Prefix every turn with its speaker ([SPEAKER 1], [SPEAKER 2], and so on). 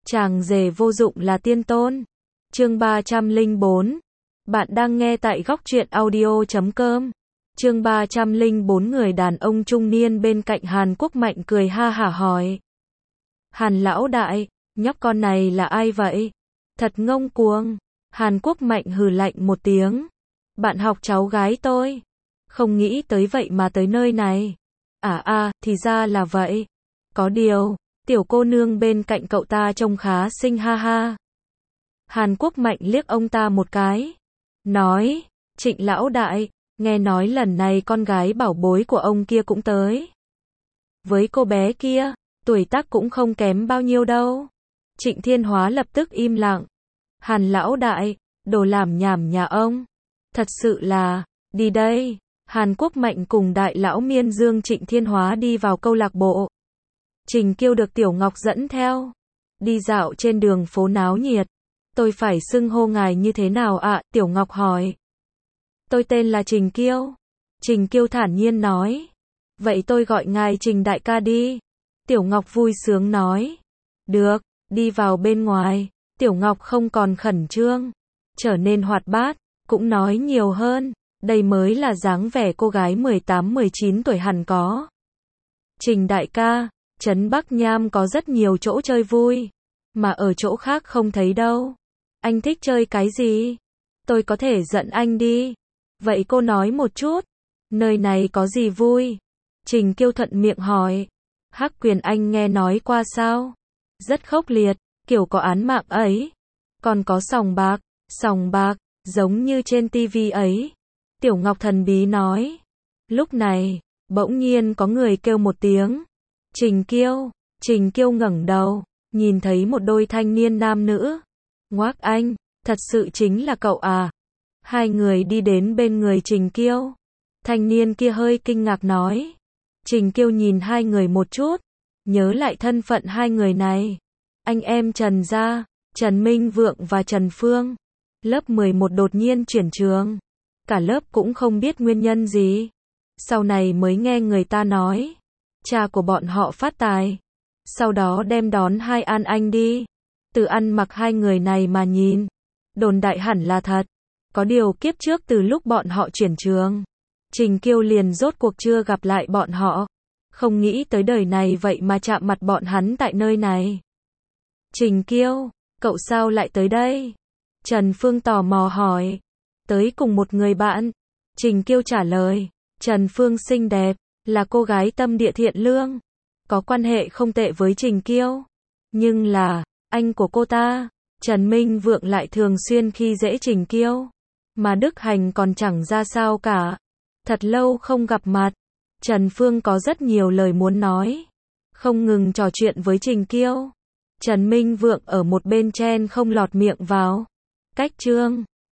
[SPEAKER 1] Chàng rể vô dụng là tiên tôn. Chương 304. Bạn đang nghe tại góc truyện audio.com. Chương 304. Người đàn ông trung niên bên cạnh Hàn Quốc Mạnh cười ha hả hỏi. Hàn lão đại, nhóc con này là ai vậy? Thật ngông cuồng. Hàn Quốc Mạnh hừ lạnh một tiếng. Bạn học cháu gái tôi. Không nghĩ tới vậy mà tới nơi này. Thì ra là vậy. Có điều, tiểu cô nương bên cạnh cậu ta trông khá xinh ha ha. Hàn Quốc Mạnh liếc ông ta một cái. Nói, Trịnh lão đại, nghe nói lần này con gái bảo bối của ông kia cũng tới. Với cô bé kia, tuổi tác cũng không kém bao nhiêu đâu. Trịnh Thiên Hóa lập tức im lặng. Hàn lão đại, đồ làm nhảm nhà ông. Thật sự là, đi đây. Hàn Quốc Mạnh cùng đại lão Miên Dương Trịnh Thiên Hóa đi vào câu lạc bộ. Trình Kiêu được Tiểu Ngọc dẫn theo. Đi dạo trên đường phố náo nhiệt. Tôi phải xưng hô ngài như thế nào ạ? Tiểu Ngọc hỏi. Tôi tên là Trình Kiêu. Trình Kiêu thản nhiên nói. Vậy tôi gọi ngài Trình đại ca đi. Tiểu Ngọc vui sướng nói. Được, đi vào bên ngoài. Tiểu Ngọc không còn khẩn trương, trở nên hoạt bát, cũng nói nhiều hơn. Đây mới là dáng vẻ cô gái 18-19 tuổi hẳn có. Trình đại ca, trấn Bắc Nham có rất nhiều chỗ chơi vui, mà ở chỗ khác không thấy đâu. Anh thích chơi cái gì? Tôi có thể dẫn anh đi. Vậy cô nói một chút, nơi này có gì vui? Trình Kiêu thuận miệng hỏi. Hắc Quyền anh nghe nói qua sao? Rất khốc liệt, kiểu có án mạng ấy. Còn có sòng bạc, giống như trên tivi ấy. Tiểu Ngọc thần bí nói. Lúc này, bỗng nhiên có người kêu một tiếng. Trình Kiêu ngẩng đầu, nhìn thấy một đôi thanh niên nam nữ. Ngoác anh, thật sự chính là cậu à? Hai người đi đến bên người Trình Kiêu. Thanh niên kia hơi kinh ngạc nói. Trình Kiêu nhìn hai người một chút, nhớ lại thân phận hai người này. Anh em Trần gia, Trần Minh Vượng và Trần Phương. Lớp 11 đột nhiên chuyển trường. Cả lớp cũng không biết nguyên nhân gì. Sau này mới nghe người ta nói, cha của bọn họ phát tài. Sau đó đem đón hai An Anh đi. Từ ăn mặc hai người này mà nhìn, đồn đại hẳn là thật. Có điều kiếp trước từ lúc bọn họ chuyển trường, Trình Kiêu liền rốt cuộc chưa gặp lại bọn họ. Không nghĩ tới đời này vậy mà chạm mặt bọn hắn tại nơi này. Trình Kiêu, cậu sao lại tới đây? Trần Phương tò mò hỏi. Tới cùng một người bạn. Trình Kiêu trả lời. Trần Phương xinh đẹp, là cô gái tâm địa thiện lương, có quan hệ không tệ với Trình Kiêu. Nhưng là, anh của cô ta, Trần Minh Vượng lại thường xuyên khi dễ Trình Kiêu. Mà Đức Hành còn chẳng ra sao cả. Thật lâu không gặp mặt, Trần Phương có rất nhiều lời muốn nói. Không ngừng trò chuyện với Trình Kiêu. Trần Minh Vượng ở một bên chen không lọt miệng vào. Cách chương